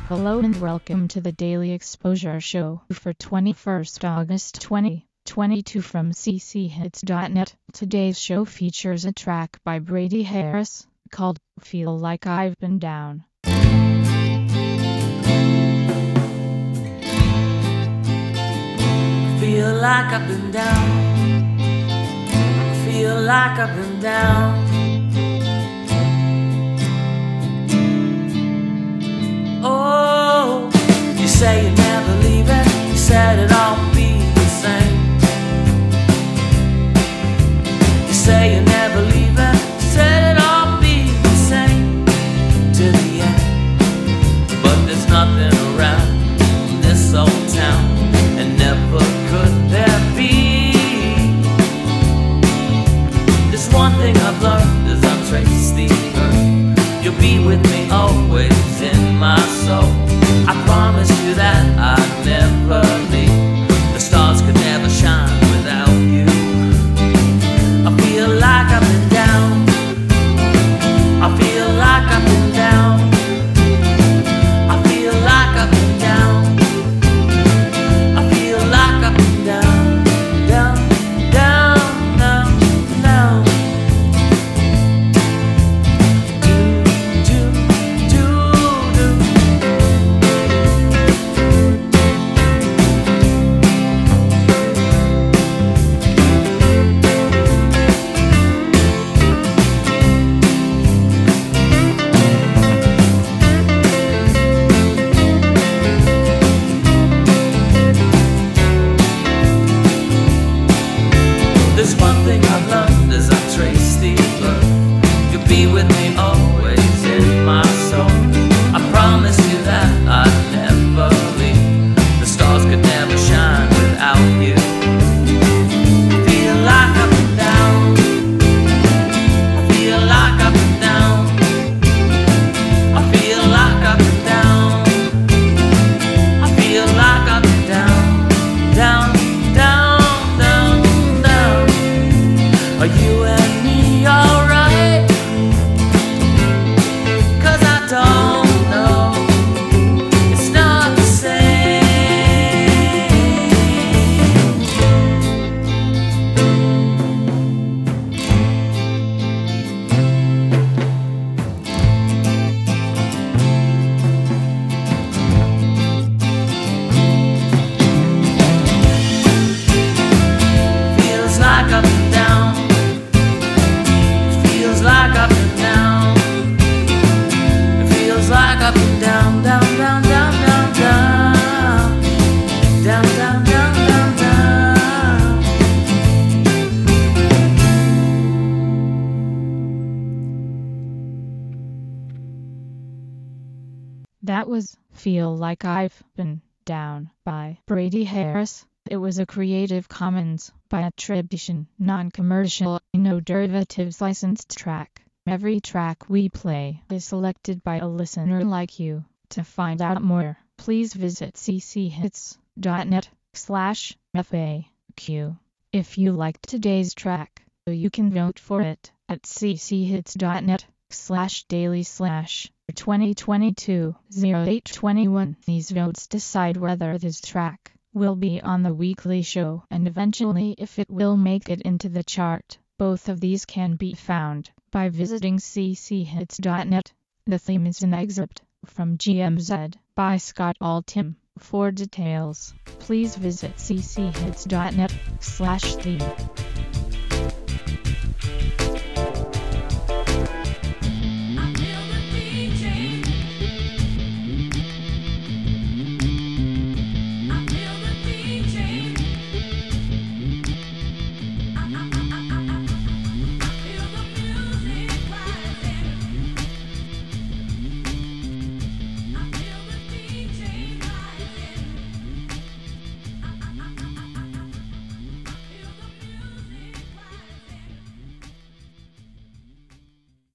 Hello and welcome to the Daily Exposure Show for 21st August 2022 from cchits.net. Today's show features a track by Brady Harris called Feel Like I've Been Down. Feel like I've been down. Feel like I've been down. Oh, you say you never leave it. You said it all be the same. You say you never leave it. You said it all be the same to the end. But there's nothing around this old town, and never could there be. There's one thing I've learned as I trace the earth. You'll be with me always in my soul. I promise you that I'd never leave. The stars could never shine without you. I feel like I've been down. I feel like I've been down. I feel like I've been down. I feel like I've been down, down, down, down, down. There's one thing I've learned as I trace the earth. You'll be with me always in my soul. I promise you that I'd never leave. The stars could never shine without you. I feel like I've been down. I feel like I've been down. I feel like I've been down. I feel like I've been down, down, down. Are you and me alright? 'Cause I don't know. It's not the same. Feels like I've been down. Feels like I've been down. It feels like I've been down, down, down, down, down, down, down, down, down, down, down. That was Feel Like I've Been Down by Brady Harris. It was a Creative Commons by attribution, non-commercial, no derivatives licensed track. Every track we play is selected by a listener like you. To find out more, please visit cchits.net/FAQ. If you liked today's track, you can vote for it at cchits.net/daily/2022-0821. These votes decide whether this track will be on the weekly show and eventually if it will make it into the chart. Both of these can be found by visiting cchits.net. The theme is an excerpt from GMZ by Scott Altham. For details, please visit cchits.net/theme.